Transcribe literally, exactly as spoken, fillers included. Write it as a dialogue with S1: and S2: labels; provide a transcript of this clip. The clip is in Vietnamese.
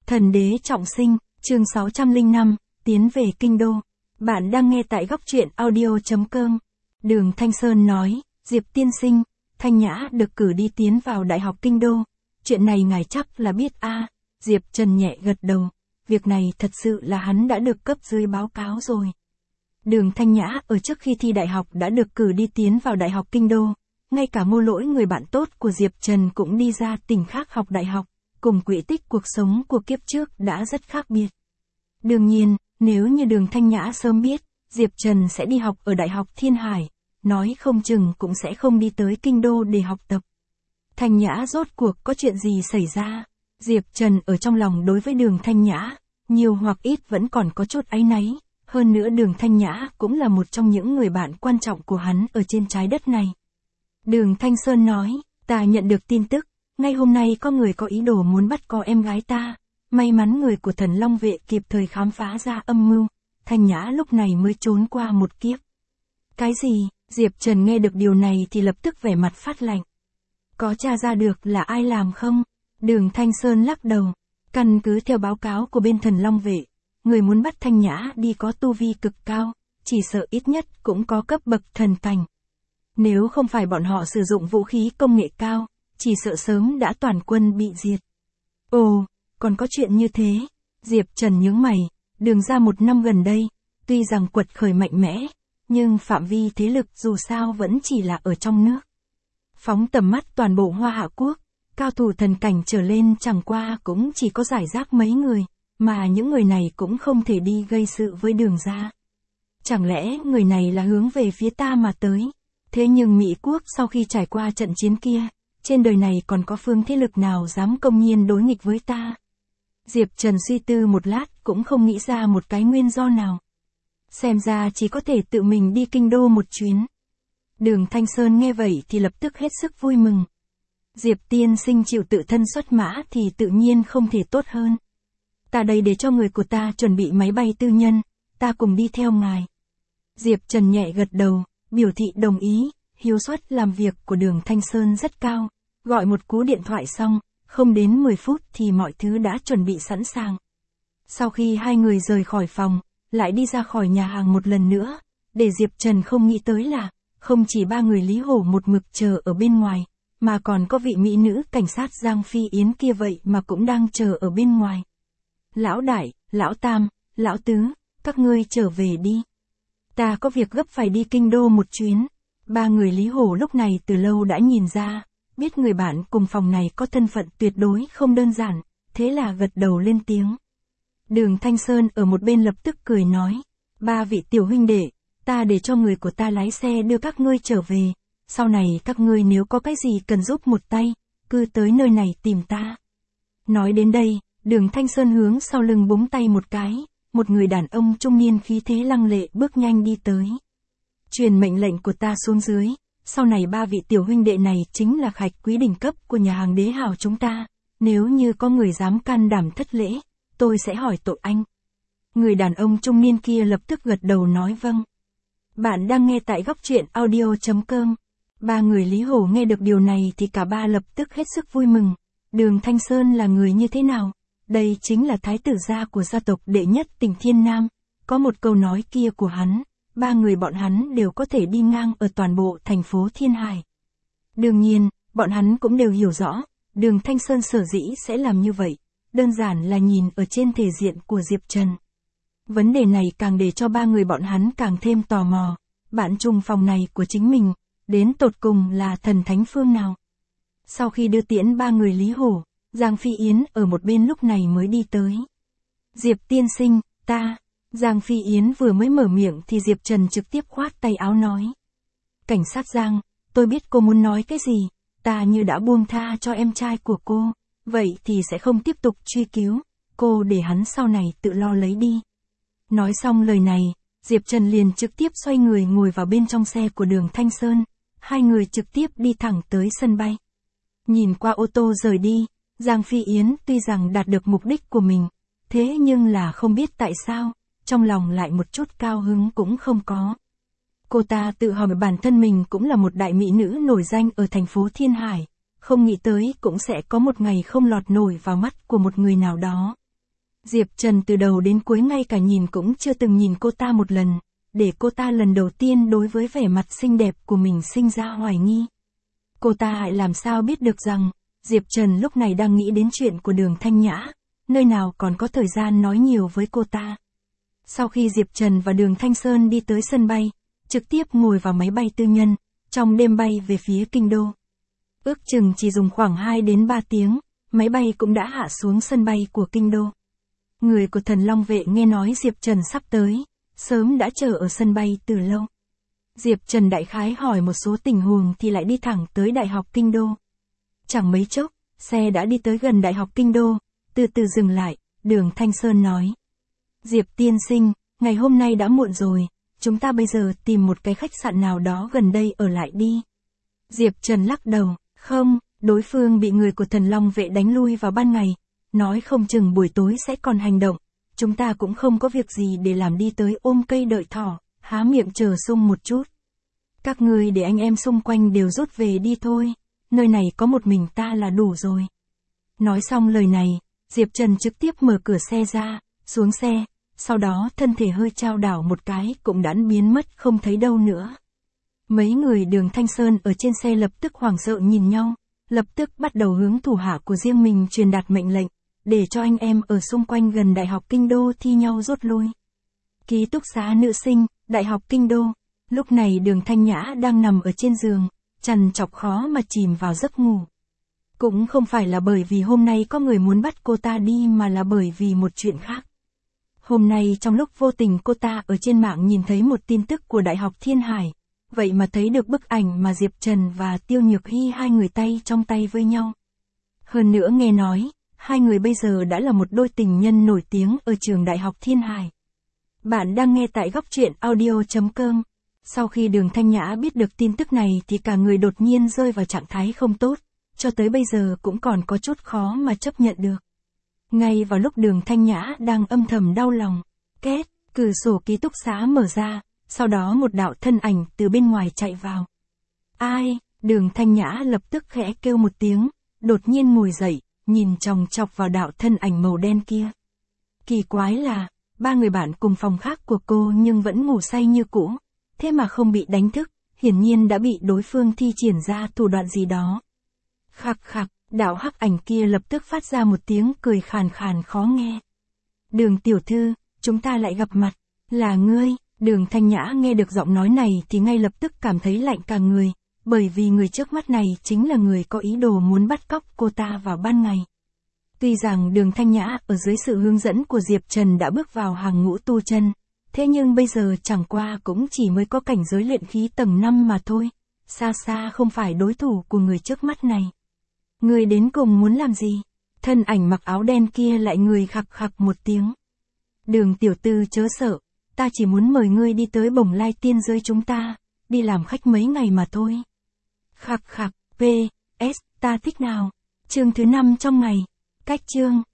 S1: Thần đế trọng sinh, chương sáu trăm lẻ năm, tiến về kinh đô. Bạn đang nghe tại góc truyện audio chấm com. Đường Thanh Sơn nói, Diệp tiên sinh, Thanh Nhã được cử đi tiến vào Đại học Kinh Đô. Chuyện này ngài chắc là biết a. À. Diệp Trần nhẹ gật đầu. Việc này thật sự là hắn đã được cấp dưới báo cáo rồi. Đường Thanh Nhã ở trước khi thi đại học đã được cử đi tiến vào Đại học Kinh Đô. Ngay cả Ngô Lỗi, người bạn tốt của Diệp Trần, cũng đi ra tỉnh khác học đại học. Cùng quỹ tích cuộc sống của kiếp trước đã rất khác biệt. Đương nhiên, nếu như Đường Thanh Nhã sớm biết, Diệp Trần sẽ đi học ở Đại học Thiên Hải, nói không chừng cũng sẽ không đi tới kinh đô để học tập. Thanh Nhã rốt cuộc có chuyện gì xảy ra? Diệp Trần ở trong lòng đối với Đường Thanh Nhã, nhiều hoặc ít vẫn còn có chút áy náy, hơn nữa Đường Thanh Nhã cũng là một trong những người bạn quan trọng của hắn ở trên trái đất này. Đường Thanh Sơn nói, ta nhận được tin tức, ngay hôm nay có người có ý đồ muốn bắt cóc em gái ta, may mắn người của Thần Long vệ kịp thời khám phá ra âm mưu, Thanh Nhã lúc này mới trốn qua một kiếp. Cái gì? Diệp Trần nghe được điều này thì lập tức vẻ mặt phát lạnh. Có tra ra được là ai làm không? Đường Thanh Sơn lắc đầu. Căn cứ theo báo cáo của bên Thần Long vệ, người muốn bắt Thanh Nhã đi có tu vi cực cao, chỉ sợ ít nhất cũng có cấp bậc thần cảnh. Nếu không phải bọn họ sử dụng vũ khí công nghệ cao, chỉ sợ sớm đã toàn quân bị diệt. Ồ, còn có chuyện như thế. Diệp Trần nhướng mày, Đường ra một năm gần đây, tuy rằng quật khởi mạnh mẽ, nhưng phạm vi thế lực dù sao vẫn chỉ là ở trong nước. Phóng tầm mắt toàn bộ Hoa Hạ Quốc, cao thủ thần cảnh trở lên chẳng qua cũng chỉ có rải rác mấy người, mà những người này cũng không thể đi gây sự với Đường ra. Chẳng lẽ người này là hướng về phía ta mà tới? Thế nhưng Mỹ Quốc sau khi trải qua trận chiến kia, trên đời này còn có phương thế lực nào dám công nhiên đối nghịch với ta? Diệp Trần suy tư một lát cũng không nghĩ ra một cái nguyên do nào. Xem ra chỉ có thể tự mình đi kinh đô một chuyến. Đường Thanh Sơn nghe vậy thì lập tức hết sức vui mừng. Diệp tiên sinh chịu tự thân xuất mã thì tự nhiên không thể tốt hơn. Ta đây để cho người của ta chuẩn bị máy bay tư nhân, ta cùng đi theo ngài. Diệp Trần nhẹ gật đầu, biểu thị đồng ý. Hiếu suất làm việc của Đường Thanh Sơn rất cao, gọi một cú điện thoại xong, không đến mười phút thì mọi thứ đã chuẩn bị sẵn sàng. Sau khi hai người rời khỏi phòng, lại đi ra khỏi nhà hàng một lần nữa, để Diệp Trần không nghĩ tới là, không chỉ ba người Lý Hổ một mực chờ ở bên ngoài, mà còn có vị mỹ nữ cảnh sát Giang Phi Yến kia vậy mà cũng đang chờ ở bên ngoài. Lão Đại, Lão Tam, Lão Tứ, các ngươi trở về đi. Ta có việc gấp phải đi kinh đô một chuyến. Ba người Lý Hổ lúc này từ lâu đã nhìn ra, biết người bạn cùng phòng này có thân phận tuyệt đối không đơn giản, thế là gật đầu lên tiếng. Đường Thanh Sơn ở một bên lập tức cười nói, ba vị tiểu huynh đệ, ta để cho người của ta lái xe đưa các ngươi trở về, sau này các ngươi nếu có cái gì cần giúp một tay, cứ tới nơi này tìm ta. Nói đến đây, Đường Thanh Sơn hướng sau lưng búng tay một cái, một người đàn ông trung niên khí thế lăng lệ bước nhanh đi tới. Truyền mệnh lệnh của ta xuống dưới, sau này ba vị tiểu huynh đệ này chính là khách quý đỉnh cấp của nhà hàng Đế Hào chúng ta, nếu như có người dám can đảm thất lễ, tôi sẽ hỏi tội anh. Người đàn ông trung niên kia lập tức gật đầu nói vâng. Bạn đang nghe tại góc truyện audio chấm com. Ba người Lý Hổ nghe được điều này thì cả ba lập tức hết sức vui mừng. Đường Thanh Sơn là người như thế nào? Đây chính là thái tử gia của gia tộc đệ nhất tỉnh Thiên Nam. Có một câu nói kia của hắn, ba người bọn hắn đều có thể đi ngang ở toàn bộ thành phố Thiên Hải. Đương nhiên, bọn hắn cũng đều hiểu rõ, Đường Thanh Sơn sở dĩ sẽ làm như vậy, đơn giản là nhìn ở trên thể diện của Diệp Trần. Vấn đề này càng để cho ba người bọn hắn càng thêm tò mò, bạn chung phòng này của chính mình, đến tột cùng là thần thánh phương nào. Sau khi đưa tiễn ba người Lý Hổ, Giang Phi Yến ở một bên lúc này mới đi tới. Diệp tiên sinh, ta... Giang Phi Yến vừa mới mở miệng thì Diệp Trần trực tiếp khoát tay áo nói. Cảnh sát Giang, tôi biết cô muốn nói cái gì, ta như đã buông tha cho em trai của cô, vậy thì sẽ không tiếp tục truy cứu, cô để hắn sau này tự lo lấy đi. Nói xong lời này, Diệp Trần liền trực tiếp xoay người ngồi vào bên trong xe của Đường Thanh Sơn, hai người trực tiếp đi thẳng tới sân bay. Nhìn qua ô tô rời đi, Giang Phi Yến tuy rằng đạt được mục đích của mình, thế nhưng là không biết tại sao, trong lòng lại một chút cao hứng cũng không có. Cô ta tự hỏi bản thân mình cũng là một đại mỹ nữ nổi danh ở thành phố Thiên Hải, không nghĩ tới cũng sẽ có một ngày không lọt nổi vào mắt của một người nào đó. Diệp Trần từ đầu đến cuối ngay cả nhìn cũng chưa từng nhìn cô ta một lần, để cô ta lần đầu tiên đối với vẻ mặt xinh đẹp của mình sinh ra hoài nghi. Cô ta lại làm sao biết được rằng, Diệp Trần lúc này đang nghĩ đến chuyện của Đường Thanh Nhã, nơi nào còn có thời gian nói nhiều với cô ta. Sau khi Diệp Trần và Đường Thanh Sơn đi tới sân bay, trực tiếp ngồi vào máy bay tư nhân, trong đêm bay về phía kinh đô. Ước chừng chỉ dùng khoảng hai đến ba tiếng, máy bay cũng đã hạ xuống sân bay của kinh đô. Người của Thần Long vệ nghe nói Diệp Trần sắp tới, sớm đã chờ ở sân bay từ lâu. Diệp Trần đại khái hỏi một số tình huống thì lại đi thẳng tới Đại học Kinh Đô. Chẳng mấy chốc, xe đã đi tới gần Đại học Kinh Đô, từ từ dừng lại, Đường Thanh Sơn nói. Diệp tiên sinh, ngày hôm nay đã muộn rồi, chúng ta bây giờ tìm một cái khách sạn nào đó gần đây ở lại đi. Diệp Trần lắc đầu, không, đối phương bị người của Thần Long vệ đánh lui vào ban ngày, nói không chừng buổi tối sẽ còn hành động, chúng ta cũng không có việc gì để làm đi tới ôm cây đợi thỏ, há miệng chờ sung một chút. Các ngươi để anh em xung quanh đều rút về đi thôi, nơi này có một mình ta là đủ rồi. Nói xong lời này, Diệp Trần trực tiếp mở cửa xe ra, xuống xe, sau đó thân thể hơi trao đảo một cái cũng đã biến mất không thấy đâu nữa. Mấy người Đường Thanh Sơn ở trên xe lập tức hoảng sợ nhìn nhau, lập tức bắt đầu hướng thủ hạ của riêng mình truyền đạt mệnh lệnh, để cho anh em ở xung quanh gần Đại học Kinh Đô thi nhau rút lui. Ký túc xá nữ sinh, Đại học Kinh Đô, lúc này Đường Thanh Nhã đang nằm ở trên giường, trằn trọc khó mà chìm vào giấc ngủ. Cũng không phải là bởi vì hôm nay có người muốn bắt cô ta đi mà là bởi vì một chuyện khác. Hôm nay trong lúc vô tình cô ta ở trên mạng nhìn thấy một tin tức của Đại học Thiên Hải, vậy mà thấy được bức ảnh mà Diệp Trần và Tiêu Nhược Hy hai người tay trong tay với nhau. Hơn nữa nghe nói, hai người bây giờ đã là một đôi tình nhân nổi tiếng ở trường Đại học Thiên Hải. Bạn đang nghe tại góc truyện audio chấm com. Sau khi Đường Thanh Nhã biết được tin tức này thì cả người đột nhiên rơi vào trạng thái không tốt, cho tới bây giờ cũng còn có chút khó mà chấp nhận được. Ngay vào lúc Đường Thanh Nhã đang âm thầm đau lòng, két, cửa sổ ký túc xá mở ra, sau đó một đạo thân ảnh từ bên ngoài chạy vào. Ai? Đường Thanh Nhã lập tức khẽ kêu một tiếng, đột nhiên ngồi dậy, nhìn chòng chọc vào đạo thân ảnh màu đen kia. Kỳ quái là, ba người bạn cùng phòng khác của cô nhưng vẫn ngủ say như cũ, thế mà không bị đánh thức, hiển nhiên đã bị đối phương thi triển ra thủ đoạn gì đó. Khặc khặc, đạo hắc ảnh kia lập tức phát ra một tiếng cười khàn khàn khó nghe. Đường tiểu thư, chúng ta lại gặp mặt, là ngươi. Đường Thanh Nhã nghe được giọng nói này thì ngay lập tức cảm thấy lạnh cả người, bởi vì người trước mắt này chính là người có ý đồ muốn bắt cóc cô ta vào ban ngày. Tuy rằng Đường Thanh Nhã ở dưới sự hướng dẫn của Diệp Trần đã bước vào hàng ngũ tu chân, thế nhưng bây giờ chẳng qua cũng chỉ mới có cảnh giới luyện khí tầng năm mà thôi, xa xa không phải đối thủ của người trước mắt này. Người đến cùng muốn làm gì? Thân ảnh mặc áo đen kia lại người khặc khặc một tiếng. Đường tiểu tư chớ sợ, ta chỉ muốn mời ngươi đi tới Bồng Lai tiên giới chúng ta, đi làm khách mấy ngày mà thôi. Khặc khặc, P S, ta thích nào. Chương thứ năm trong ngày. Cách chương.